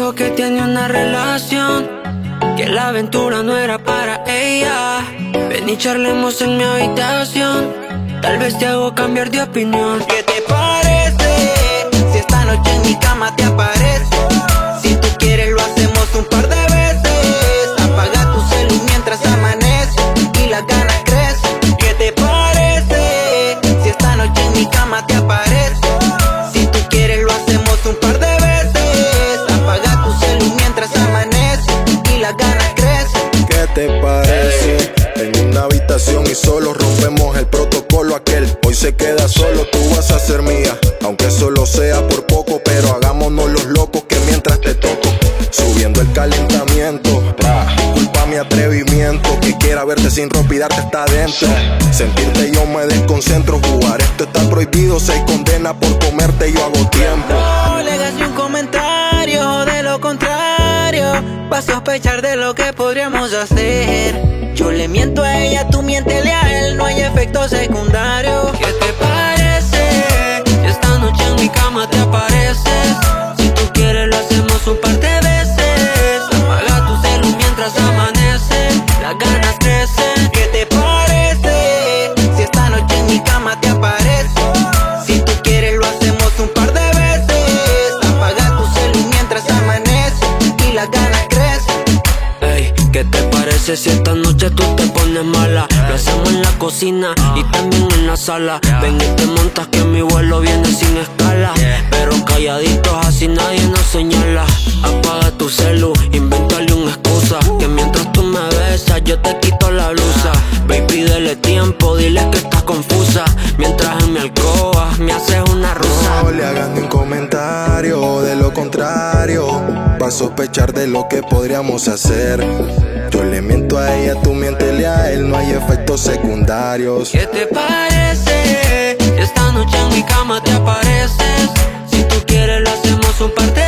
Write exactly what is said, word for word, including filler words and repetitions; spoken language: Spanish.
dijo que tenía una relación, que la aventura no era para ella. Ven y charlemos en mi habitación, tal vez te hago cambiar de opinión. ¿Qué te parece si esta noche en mi cama te aparece? Si tú quieres lo hacemos un par de veces. Apaga tu celu mientras amanece y las ganas crecen. ¿Qué te parece si esta noche en mi cama te aparece? Si tú quieres lo hacemos un par de veces. Apaga tu celu mientras amanece y las ganas crecen. ¿Qué te parece? En una habitación y solo rompemos el protocolo aquel. Hoy se queda solo, tú vas a ser mía, aunque solo sea por poco, pero hagámonos los locos que mientras te toco, subiendo el calentamiento. Disculpa mi atrevimiento, que quiera verte sin ropa y darte hasta adentro. Sentirte yo me desconcentro, jugar esto está prohibido, se condena por comerte, yo hago tiempo. No le hagas ni un comentario, de lo contrario va a sospechar de lo que podríamos hacer. Yo le miento a ella, tú miéntele a él, no hay efecto secundario. ¿Qué te parece si esta noche en mi cama te apareces? Si tú quieres lo hacemos un par de veces. Apaga tu celu mientras amanece, las ganas crecen. ¿Qué te parece si esta noche en mi cama te aparece? Si tú quieres lo hacemos un par de veces. Apaga tu celu mientras amanece y las ganas crecen. Ey, ¿qué te parece si esta noche tú te pones mala? Lo hacemos en la cocina y también en la sala. Ven y te montas que mi vuelo viene sin escala, pero calladitos así nadie nos señala. Apaga tu celu, invéntale una excusa, que mientras tú me besas yo te quito la blusa. Baby, dele tiempo, dile que estás confusa, mientras en mi alcoba me haces una rusa. No le hagas ni un comentario, de lo contrario va a sospechar de lo que podríamos hacer. Yo le miento a ella, tú miéntele a él, no hay efectos secundarios. ¿Qué te parece si esta noche en mi cama te apareces? Si tú quieres lo hacemos un par de